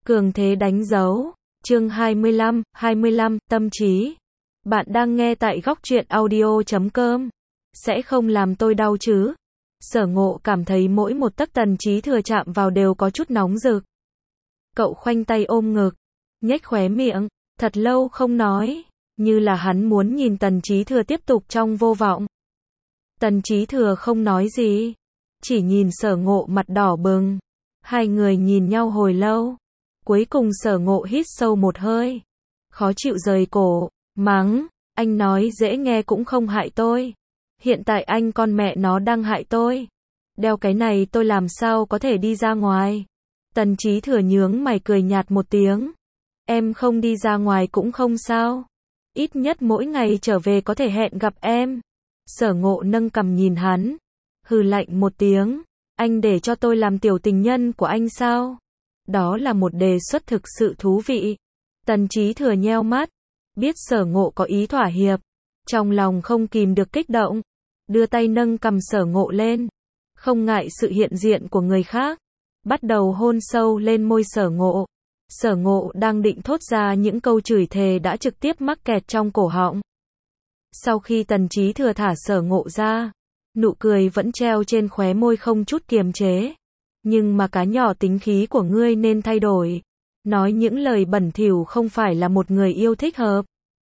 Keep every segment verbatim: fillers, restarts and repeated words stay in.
Cường thế đánh dấu. Chương hai mươi lăm, hai mươi lăm, tâm trí. Bạn đang nghe tại góc truyện audio chấm com. Sẽ không làm tôi đau chứ? Sở Ngộ cảm thấy mỗi một tấc Tần Chí Thừa chạm vào đều có chút nóng rực. Cậu khoanh tay ôm ngực, nhếch khóe miệng, thật lâu không nói, như là hắn muốn nhìn Tần Chí Thừa tiếp tục trong vô vọng. Tần Chí Thừa không nói gì, chỉ nhìn Sở Ngộ mặt đỏ bừng. Hai người nhìn nhau hồi lâu. Cuối cùng Sở Ngộ hít sâu một hơi, khó chịu rời cổ, mắng, anh nói dễ nghe cũng không hại tôi. Hiện tại anh con mẹ nó đang hại tôi. Đeo cái này tôi làm sao có thể đi ra ngoài. Tần Chí Thừa nhướng mày cười nhạt một tiếng. Em không đi ra ngoài cũng không sao. Ít nhất mỗi ngày trở về có thể hẹn gặp em. Sở Ngộ nâng cằm nhìn hắn, hừ lạnh một tiếng. Anh để cho tôi làm tiểu tình nhân của anh sao? Đó là một đề xuất thực sự thú vị. Tần Chí Thừa nheo mắt, biết Sở Ngộ có ý thỏa hiệp, trong lòng không kìm được kích động, đưa tay nâng cằm Sở Ngộ lên, không ngại sự hiện diện của người khác, bắt đầu hôn sâu lên môi Sở Ngộ. Sở Ngộ đang định thốt ra những câu chửi thề đã trực tiếp mắc kẹt trong cổ họng. Sau khi Tần Chí Thừa thả Sở Ngộ ra, nụ cười vẫn treo trên khóe môi không chút kiềm chế. Nhưng mà cá nhỏ tính khí của ngươi nên thay đổi. Nói những lời bẩn thỉu không phải là một người yêu thích hợp.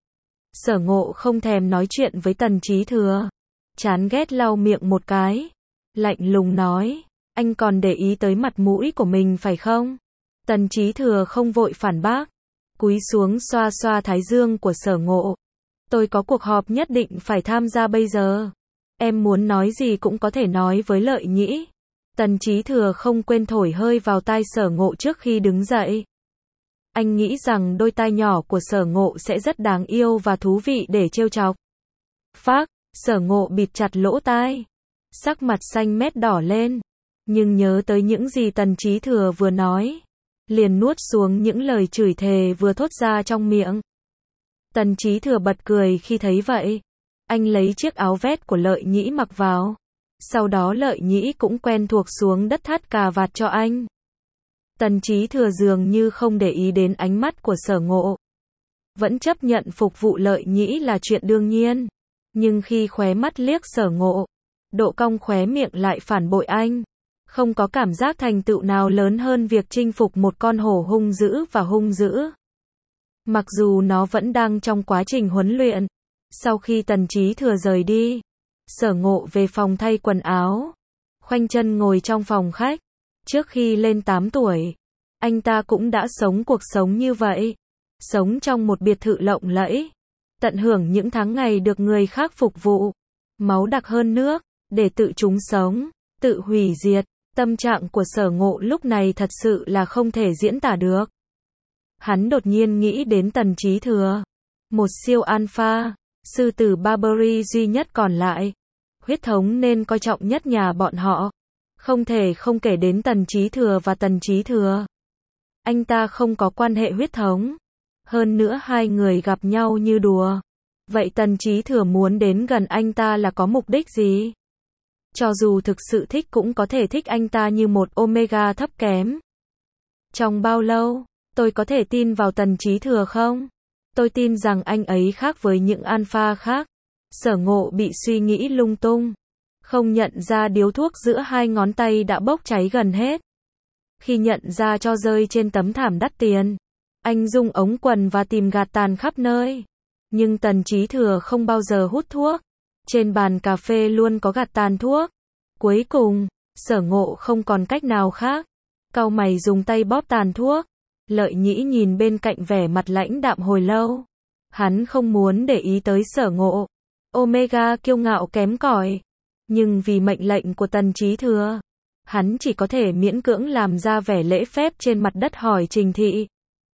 Sở Ngộ không thèm nói chuyện với Tần Chí Thừa. Chán ghét lau miệng một cái. Lạnh lùng nói, anh còn để ý tới mặt mũi của mình phải không? Tần Chí Thừa không vội phản bác. Cúi xuống xoa xoa thái dương của Sở Ngộ. Tôi có cuộc họp nhất định phải tham gia bây giờ. Em muốn nói gì cũng có thể nói với Lợi Nhĩ. Tần Chí Thừa không quên thổi hơi vào tai Sở Ngộ trước khi đứng dậy. Anh nghĩ rằng đôi tai nhỏ của Sở Ngộ sẽ rất đáng yêu và thú vị để trêu chọc. Phác, Sở Ngộ bịt chặt lỗ tai, sắc mặt xanh mét đỏ lên, nhưng nhớ tới những gì Tần Chí Thừa vừa nói, liền nuốt xuống những lời chửi thề vừa thốt ra trong miệng. Tần Chí Thừa bật cười khi thấy vậy. Anh lấy chiếc áo vest của Lợi Nhĩ mặc vào. Sau đó Lợi Nhĩ cũng quen thuộc xuống đất thắt cà vạt cho anh. Tần Chí Thừa dường như không để ý đến ánh mắt của Sở Ngộ. Vẫn chấp nhận phục vụ Lợi Nhĩ là chuyện đương nhiên. Nhưng khi khóe mắt liếc Sở Ngộ, độ cong khóe miệng lại phản bội anh. Không có cảm giác thành tựu nào lớn hơn việc chinh phục một con hổ hung dữ và hung dữ. Mặc dù nó vẫn đang trong quá trình huấn luyện. Sau khi Tần Chí Thừa rời đi, Sở Ngộ về phòng thay quần áo, khoanh chân ngồi trong phòng khách. Trước khi lên tám tuổi, anh ta cũng đã sống cuộc sống như vậy, sống trong một biệt thự lộng lẫy, tận hưởng những tháng ngày được người khác phục vụ, máu đặc hơn nước, để tự chúng sống, tự hủy diệt. Tâm trạng của Sở Ngộ lúc này thật sự là không thể diễn tả được. Hắn đột nhiên nghĩ đến Tần Chí Thừa, một siêu alpha, sư tử Barbary duy nhất còn lại, huyết thống nên coi trọng nhất nhà bọn họ. Không thể không kể đến Tần Chí Thừa và Tần Chí Thừa. Anh ta không có quan hệ huyết thống. Hơn nữa hai người gặp nhau như đùa. Vậy Tần Chí Thừa muốn đến gần anh ta là có mục đích gì? Cho dù thực sự thích cũng có thể thích anh ta như một omega thấp kém. Trong bao lâu, tôi có thể tin vào Tần Chí Thừa không? Tôi tin rằng anh ấy khác với những alpha khác. Sở Ngộ bị suy nghĩ lung tung. Không nhận ra điếu thuốc giữa hai ngón tay đã bốc cháy gần hết. Khi nhận ra cho rơi trên tấm thảm đắt tiền, anh rung ống quần và tìm gạt tàn khắp nơi. Nhưng Tần Chí Thừa không bao giờ hút thuốc. Trên bàn cà phê luôn có gạt tàn thuốc. Cuối cùng, Sở Ngộ không còn cách nào khác. Cau mày dùng tay bóp tàn thuốc. Lợi Nhĩ nhìn bên cạnh vẻ mặt lãnh đạm hồi lâu. Hắn không muốn để ý tới Sở Ngộ. Omega kiêu ngạo kém cỏi. Nhưng vì mệnh lệnh của Tần Chí Thừa, hắn chỉ có thể miễn cưỡng làm ra vẻ lễ phép trên mặt đất hỏi Trình Thị.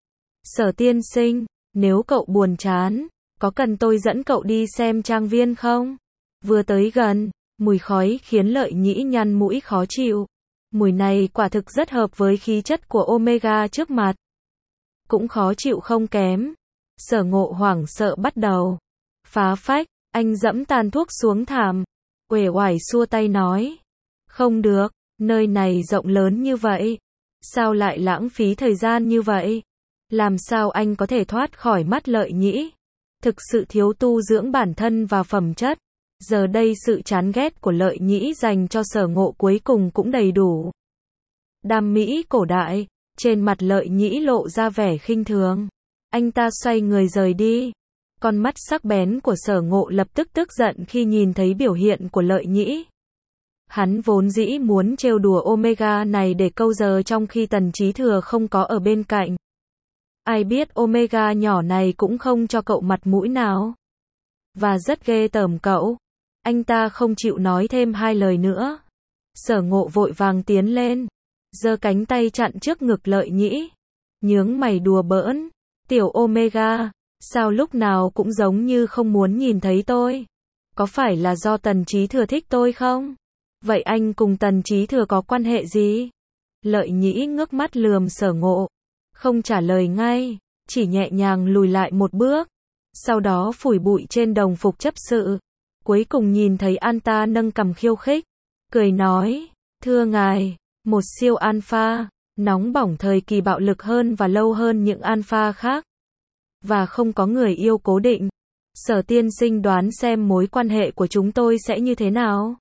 Sở tiên sinh, nếu cậu buồn chán, có cần tôi dẫn cậu đi xem trang viên không? Vừa tới gần, mùi khói khiến Lợi Nhĩ nhăn mũi khó chịu. Mùi này quả thực rất hợp với khí chất của Omega trước mặt. Cũng khó chịu không kém. Sở Ngộ hoảng sợ bắt đầu. Phá phách, anh dẫm tàn thuốc xuống thảm. Uể oải xua tay nói. Không được, nơi này rộng lớn như vậy. Sao lại lãng phí thời gian như vậy? Làm sao anh có thể thoát khỏi mắt Lợi Nhĩ? Thực sự thiếu tu dưỡng bản thân và phẩm chất. Giờ đây sự chán ghét của Lợi Nhĩ dành cho Sở Ngộ cuối cùng cũng đầy đủ. Đam mỹ cổ đại, trên mặt Lợi Nhĩ lộ ra vẻ khinh thường. Anh ta xoay người rời đi. Con mắt sắc bén của Sở Ngộ lập tức tức giận khi nhìn thấy biểu hiện của Lợi Nhĩ. Hắn vốn dĩ muốn trêu đùa Omega này để câu giờ trong khi Tần Chí Thừa không có ở bên cạnh. Ai biết Omega nhỏ này cũng không cho cậu mặt mũi nào. Và rất ghê tởm cậu. Anh ta không chịu nói thêm hai lời nữa. Sở Ngộ vội vàng tiến lên, giơ cánh tay chặn trước ngực Lợi Nhĩ. Nhướng mày đùa bỡn. Tiểu Omega, sao lúc nào cũng giống như không muốn nhìn thấy tôi? Có phải là do Tần Chí Thừa thích tôi không? Vậy anh cùng Tần Chí Thừa có quan hệ gì? Lợi Nhĩ ngước mắt lườm Sở Ngộ. Không trả lời ngay, chỉ nhẹ nhàng lùi lại một bước. Sau đó phủi bụi trên đồng phục chấp sự. Cuối cùng nhìn thấy anh ta nâng cằm khiêu khích. Cười nói, thưa ngài, một siêu alpha, nóng bỏng thời kỳ bạo lực hơn và lâu hơn những alpha khác. Và không có người yêu cố định. Sở tiên sinh đoán xem mối quan hệ của chúng tôi sẽ như thế nào?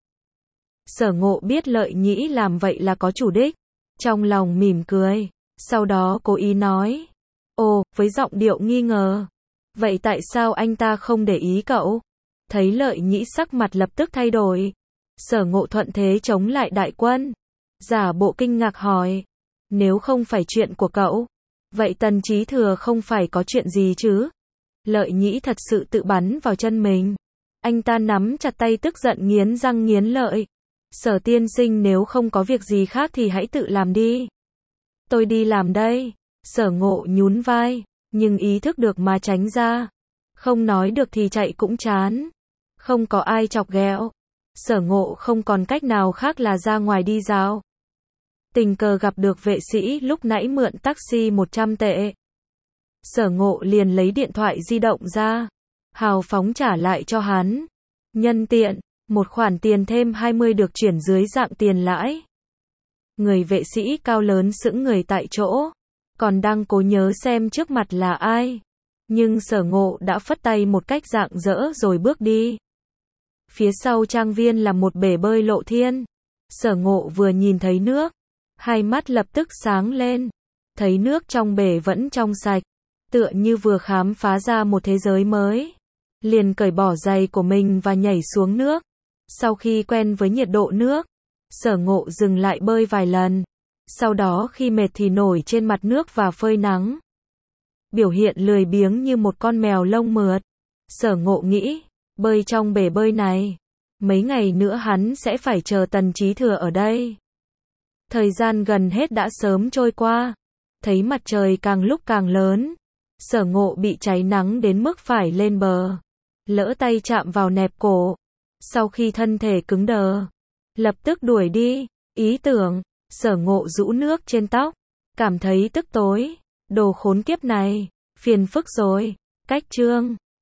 Sở Ngộ biết Lợi Nhĩ làm vậy là có chủ đích. Trong lòng mỉm cười. Sau đó cố ý nói. Ồ, với giọng điệu nghi ngờ. Vậy tại sao anh ta không để ý cậu? Thấy Lợi Nhĩ sắc mặt lập tức thay đổi. Sở Ngộ thuận thế chống lại đại quân. Giả bộ kinh ngạc hỏi. Nếu không phải chuyện của cậu, vậy Tần Chí Thừa không phải có chuyện gì chứ? Lợi Nhĩ thật sự tự bắn vào chân mình. Anh ta nắm chặt tay tức giận nghiến răng nghiến lợi. Sở tiên sinh nếu không có việc gì khác thì hãy tự làm đi. Tôi đi làm đây. Sở Ngộ nhún vai, nhưng ý thức được mà tránh ra. Không nói được thì chạy cũng chán. Không có ai chọc ghẹo. Sở Ngộ không còn cách nào khác là ra ngoài đi dạo. Tình cờ gặp được vệ sĩ lúc nãy mượn taxi một trăm tệ. Sở Ngộ liền lấy điện thoại di động ra, hào phóng trả lại cho hắn. Nhân tiện, một khoản tiền thêm hai mươi được chuyển dưới dạng tiền lãi. Người vệ sĩ cao lớn sững người tại chỗ, còn đang cố nhớ xem trước mặt là ai. Nhưng Sở Ngộ đã phất tay một cách rạng rỡ rồi bước đi. Phía sau trang viên là một bể bơi lộ thiên. Sở Ngộ vừa nhìn thấy nước, hai mắt lập tức sáng lên. Thấy nước trong bể vẫn trong sạch, tựa như vừa khám phá ra một thế giới mới. Liền cởi bỏ giày của mình và nhảy xuống nước. Sau khi quen với nhiệt độ nước, Sở Ngộ dừng lại bơi vài lần. Sau đó khi mệt thì nổi trên mặt nước và phơi nắng. Biểu hiện lười biếng như một con mèo lông mượt. Sở Ngộ nghĩ, bơi trong bể bơi này, mấy ngày nữa hắn sẽ phải chờ Tần Chí Thừa ở đây. Thời gian gần hết đã sớm trôi qua. Thấy mặt trời càng lúc càng lớn. Sở Ngộ bị cháy nắng đến mức phải lên bờ. Lỡ tay chạm vào nẹp cổ. Sau khi thân thể cứng đờ, lập tức đuổi đi. Ý tưởng, Sở Ngộ rũ nước trên tóc. Cảm thấy tức tối. Đồ khốn kiếp này, phiền phức rồi. Cách chương